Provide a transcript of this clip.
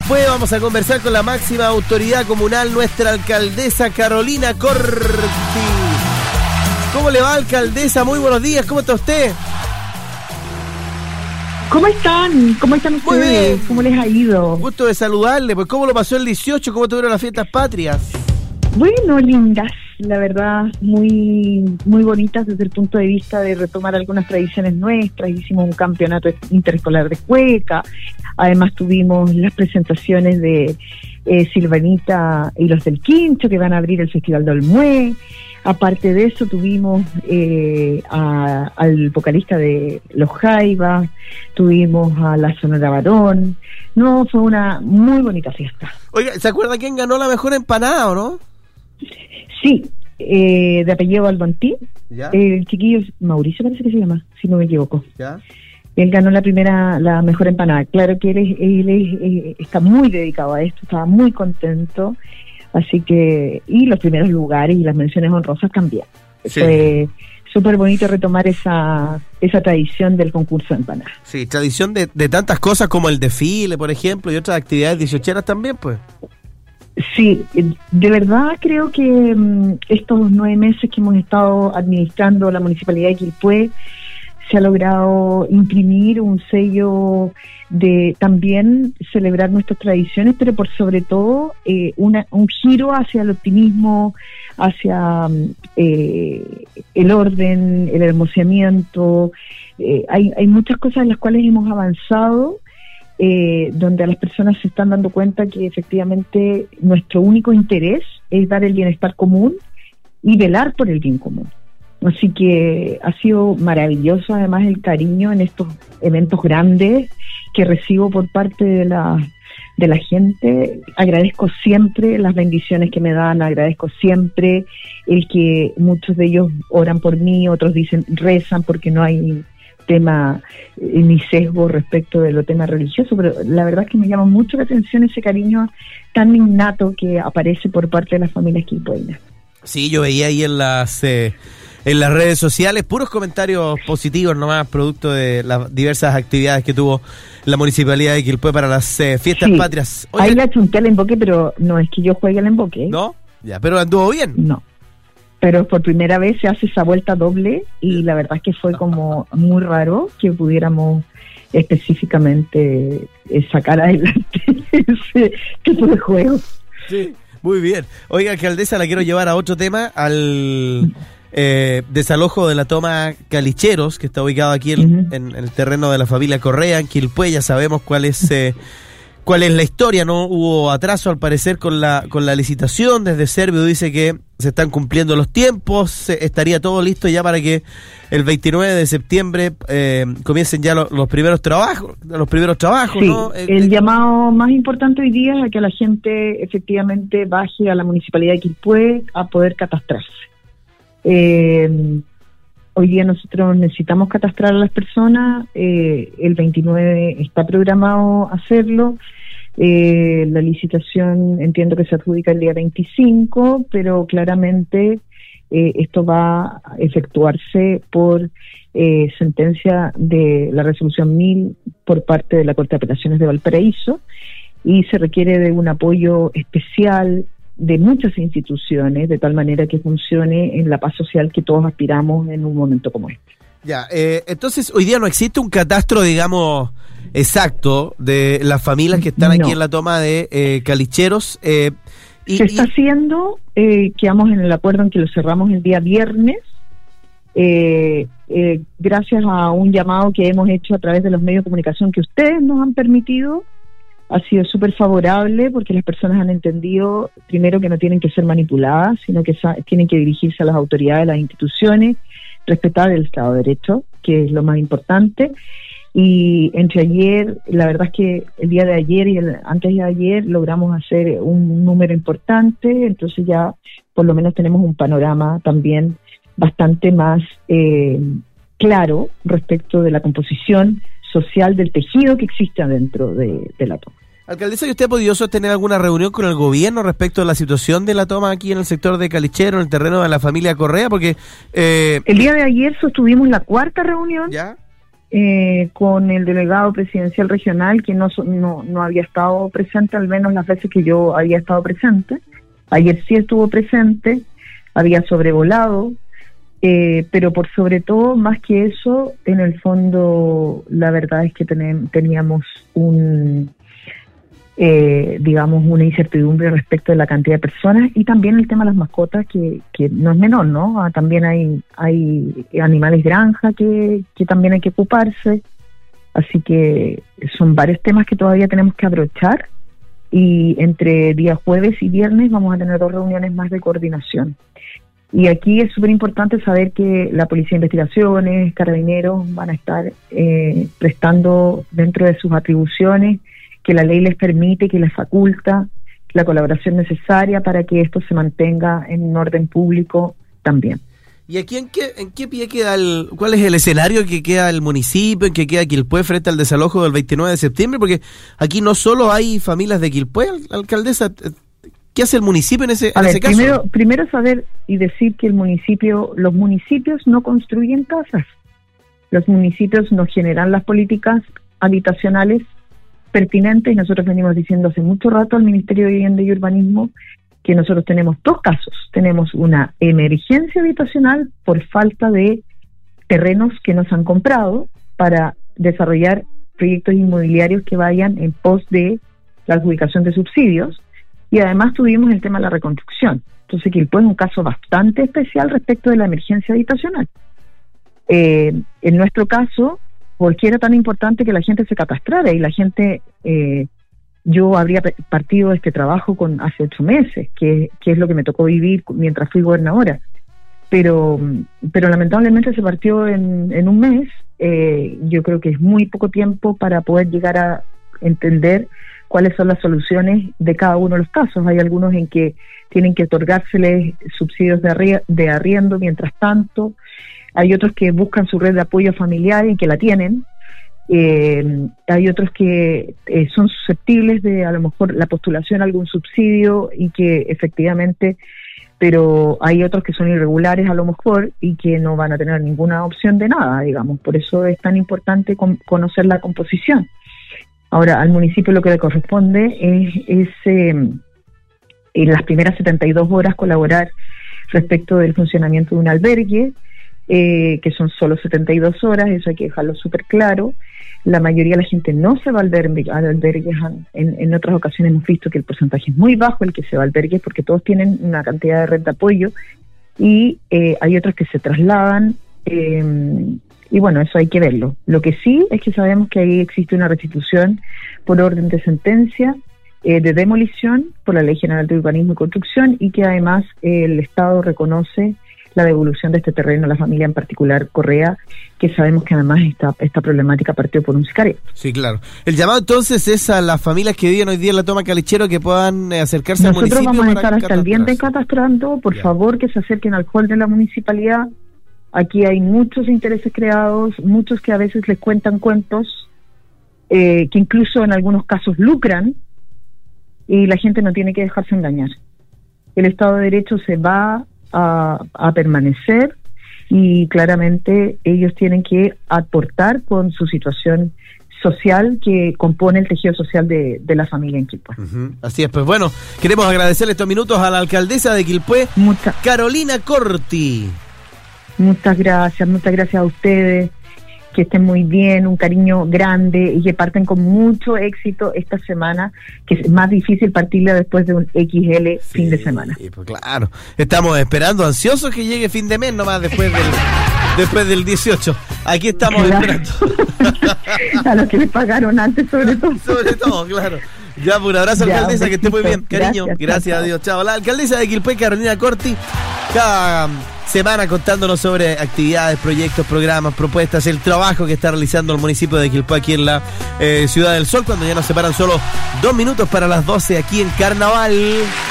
Quilpué. Vamos a conversar con la máxima autoridad comunal, nuestra alcaldesa Carolina Corti. ¿Cómo le va, alcaldesa? Muy buenos días, ¿cómo está usted? ¿Cómo están? ¿Cómo están ustedes? Muy bien. ¿Cómo les ha ido? Gusto de saludarle, pues ¿cómo lo pasó el 18? ¿Cómo tuvieron las fiestas patrias? Bueno, lindas, la verdad, muy bonitas desde el punto de vista de retomar algunas tradiciones nuestras. Hicimos un campeonato interescolar de cueca, además tuvimos las presentaciones de Silvanita y los del Quincho, que van a abrir el Festival de Olmué. Aparte de eso tuvimos al vocalista de Los Jaivas, tuvimos a la Sonora Varón. No, fue una muy bonita fiesta. Oiga, ¿se acuerda quién ganó la mejor empanada o no? Sí, de apellido Albontín. El chiquillo Mauricio parece que se llama, si no me equivoco. ¿Ya? Él ganó la mejor empanada. Claro que él está muy dedicado a esto, estaba muy contento. Así que, y los primeros lugares y las menciones honrosas también. Sí. Fue súper bonito retomar esa tradición del concurso de empanadas. Sí, tradición de tantas cosas como el desfile, por ejemplo, y otras actividades 18eras también, pues. Sí, de verdad creo que estos 9 meses que hemos estado administrando la Municipalidad de Quilpué se ha logrado imprimir un sello de también celebrar nuestras tradiciones, pero por sobre todo un giro hacia el optimismo, hacia el orden, el hermoseamiento. Hay muchas cosas en las cuales hemos avanzado, donde a las personas se están dando cuenta que efectivamente nuestro único interés es dar el bienestar común y velar por el bien común. Así que ha sido maravilloso además el cariño en estos eventos grandes que recibo por parte de la gente. Agradezco siempre las bendiciones que me dan, agradezco siempre el que muchos de ellos oran por mí, otros dicen rezan porque no hay tema ni sesgo respecto de lo tema religioso, pero la verdad es que me llama mucho la atención ese cariño tan innato que aparece por parte de las familias quilpueñas. Sí, yo veía ahí en las redes sociales puros comentarios positivos nomás, producto de las diversas actividades que tuvo la Municipalidad de Quilpué para las fiestas patrias. Oye, ahí le achunté al emboque, pero no es que yo juegue al emboque. ¿No? Ya, pero anduvo bien. No, pero por primera vez se hace esa vuelta doble y la verdad es que fue como muy raro que pudiéramos específicamente sacar adelante ese tipo de juego. Sí, muy bien. Oiga, alcaldesa, la quiero llevar a otro tema, al desalojo de la toma Calicheros, que está ubicado aquí en el terreno de la familia Correa, en Quilpué. Ya sabemos cuál es la historia, ¿no? Hubo atraso al parecer con la licitación. Desde Servio dice que se están cumpliendo los tiempos, estaría todo listo ya para que el 29 de septiembre comiencen ya los primeros trabajos, sí, ¿no? El llamado más importante hoy día es a que la gente efectivamente baje a la Municipalidad de Quilpué a poder catastrarse. Hoy día nosotros necesitamos catastrar a las personas, el 29 está programado hacerlo, la licitación entiendo que se adjudica el día 25, pero claramente esto va a efectuarse por sentencia de la resolución 1000 por parte de la Corte de Apelaciones de Valparaíso, y se requiere de un apoyo especial de muchas instituciones, de tal manera que funcione en la paz social que todos aspiramos en un momento como este. Ya, entonces hoy día no existe un catastro, digamos, exacto de las familias que están aquí en la toma de Calicheros. Se está haciendo, quedamos en el acuerdo en que lo cerramos el día viernes, gracias a un llamado que hemos hecho a través de los medios de comunicación que ustedes nos han permitido. Ha sido súper favorable porque las personas han entendido, primero, que no tienen que ser manipuladas, sino que tienen que dirigirse a las autoridades, a las instituciones, respetar el Estado de Derecho, que es lo más importante. Y entre ayer, la verdad es que el día de ayer y antes de ayer logramos hacer un número importante, entonces ya por lo menos tenemos un panorama también bastante más claro respecto de la composición social del tejido que existe adentro de la toma. Alcaldesa, ¿y usted ha podido sostener alguna reunión con el gobierno respecto a la situación de la toma aquí en el sector de Calichero, en el terreno de la familia Correa? Porque el día de ayer sostuvimos la 4ª reunión. ¿Ya? con el delegado presidencial regional, que no había estado presente, al menos las veces que yo había estado presente. Ayer sí estuvo presente, había sobrevolado, pero por sobre todo, más que eso, en el fondo, la verdad es que teníamos digamos, una incertidumbre respecto de la cantidad de personas, y también el tema de las mascotas, que no es menor, ¿no? También hay animales granja que también hay que ocuparse, así que son varios temas que todavía tenemos que abrochar, y entre día jueves y viernes vamos a tener 2 reuniones más de coordinación. Y aquí es súper importante saber que la Policía de Investigaciones, Carabineros, van a estar prestando dentro de sus atribuciones, que la ley les permite, que les faculta, la colaboración necesaria para que esto se mantenga en un orden público también. ¿Y aquí en qué pie queda cuál es el escenario que queda el municipio, en que queda Quilpué frente al desalojo del 29 de septiembre? Porque aquí no solo hay familias de Quilpué, alcaldesa. ¿Qué hace el municipio en ese caso? Primero saber y decir que los municipios no construyen casas. Los municipios no generan las políticas habitacionales pertinentes, y nosotros venimos diciendo hace mucho rato al Ministerio de Vivienda y Urbanismo que nosotros tenemos 2 casos. Tenemos una emergencia habitacional por falta de terrenos que nos han comprado para desarrollar proyectos inmobiliarios que vayan en pos de la adjudicación de subsidios, y además tuvimos el tema de la reconstrucción. Entonces, Quilpué es un caso bastante especial respecto de la emergencia habitacional. En nuestro caso, porque era tan importante que la gente se catastrara, y la gente, yo habría partido de este trabajo hace 8 meses, que es lo que me tocó vivir mientras fui gobernadora, pero lamentablemente se partió en un mes. Yo creo que es muy poco tiempo para poder llegar a entender cuáles son las soluciones de cada uno de los casos. Hay algunos en que tienen que otorgárseles subsidios de arriendo mientras tanto. Hay otros que buscan su red de apoyo familiar y que la tienen. Hay otros que son susceptibles de a lo mejor la postulación a algún subsidio y que efectivamente, pero hay otros que son irregulares a lo mejor y que no van a tener ninguna opción de nada, digamos. Por eso es tan importante conocer la composición. Ahora, al municipio lo que le corresponde es en las primeras 72 horas colaborar respecto del funcionamiento de un albergue, que son solo 72 horas, eso hay que dejarlo súper claro. La mayoría de la gente no se va a albergues. En otras ocasiones hemos visto que el porcentaje es muy bajo el que se va a albergues, porque todos tienen una cantidad de red de apoyo, y hay otros que se trasladan, y bueno, eso hay que verlo. Lo que sí es que sabemos que ahí existe una restitución por orden de sentencia de demolición por la Ley General de Urbanismo y Construcción, y que además el Estado reconoce la devolución de este terreno a la familia, en particular Correa, que sabemos que además esta problemática partió por un sicario. Sí, claro. El llamado entonces es a las familias que viven hoy día en la toma Calichero que puedan acercarse al municipio. Nosotros vamos a estar hasta el viernes catastrando, por favor que se acerquen al hall de la municipalidad. Aquí hay muchos intereses creados, muchos que a veces les cuentan cuentos, que incluso en algunos casos lucran, y la gente no tiene que dejarse engañar. El Estado de Derecho se va a permanecer, y claramente ellos tienen que aportar con su situación social que compone el tejido social de la familia en Quilpué. Así es, pues bueno, queremos agradecerle estos minutos a la alcaldesa de Quilpué, Carolina Corti. Muchas gracias a ustedes, que estén muy bien, un cariño grande, y que parten con mucho éxito esta semana, que es más difícil partirla después de un XL fin de semana. Pues claro, estamos esperando, ansiosos que llegue fin de mes nomás después del 18. Aquí estamos esperando. A los que les pagaron antes, sobre todo. Sobre todo, claro. Ya, pues un abrazo, alcaldesa, que esté muy bien, cariño. Gracias a Dios, chao. La alcaldesa de Quilpué, Carolina Corti, cada semana contándonos sobre actividades, proyectos, programas, propuestas, el trabajo que está realizando el municipio de Quilpué aquí en la Ciudad del Sol, cuando ya nos separan solo 2 minutos para las 12 aquí en Carnaval.